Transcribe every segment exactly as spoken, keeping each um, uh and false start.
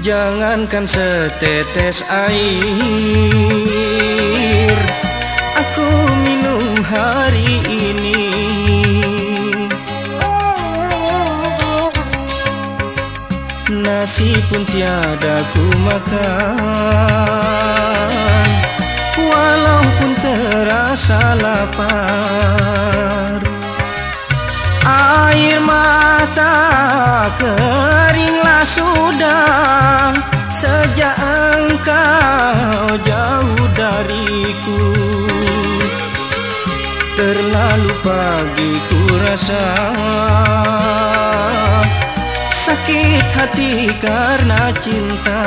Jangankan setetes air aku minum hari ini. Nasi pun tiada ku makan, walaupun terasa lapar. Air mata keringlah sudah sejak engkau jauh dariku. Terlalu pagi ku rasa sakit hati karena cinta.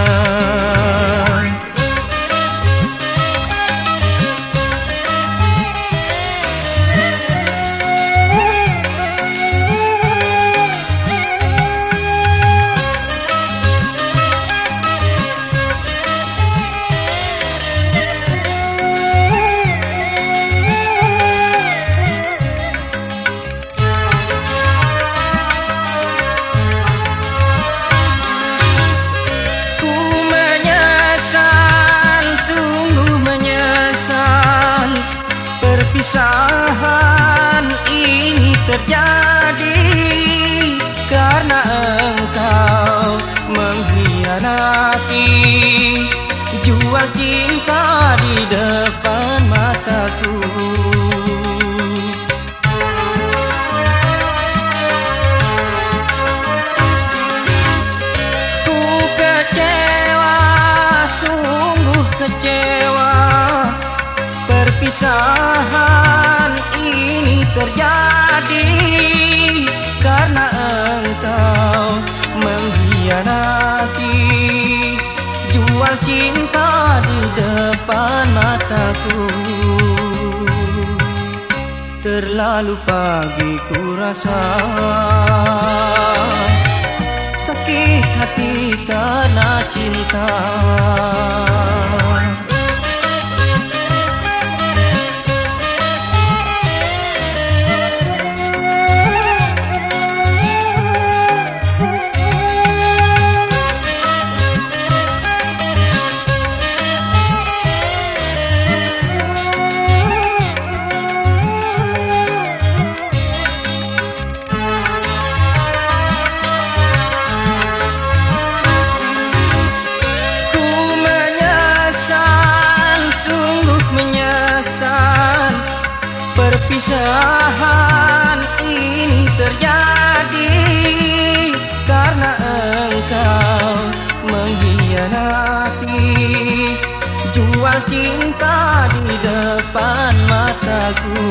Perpisahan ini terjadi karena engkau mengkhianati, jual cinta di depan mataku. Ku kecewa, sungguh kecewa. Perpisahan ini terjadi karena engkau mengkhianati, jual cinta di depan mataku. Terlalu pagi ku rasa sakit hati karena cinta. Perpisahan ini terjadi karena engkau mengkhianati, jual cinta di depan mataku.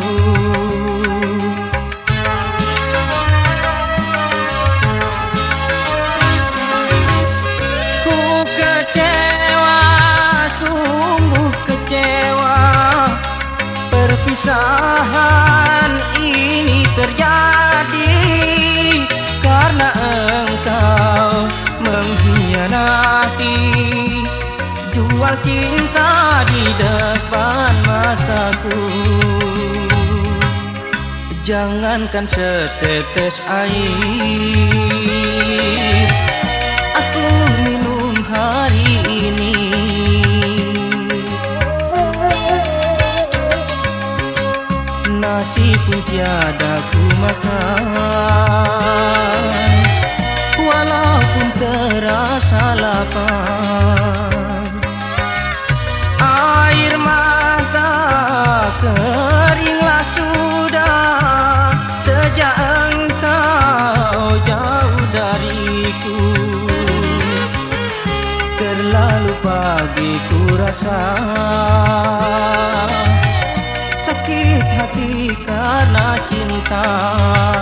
Ku kecewa, sungguh kecewa. Perpisahan ini terjadi karena engkau mengkhianati, jual cinta di depan mataku. Jangankan setetes air aku minum hari ini. Nasi pun tiada ku makan, walaupun terasa lapar. Air mata keringlah sudah sejak engkau jauh dariku. Terlalu pagi ku rasa sakit hati karena cinta.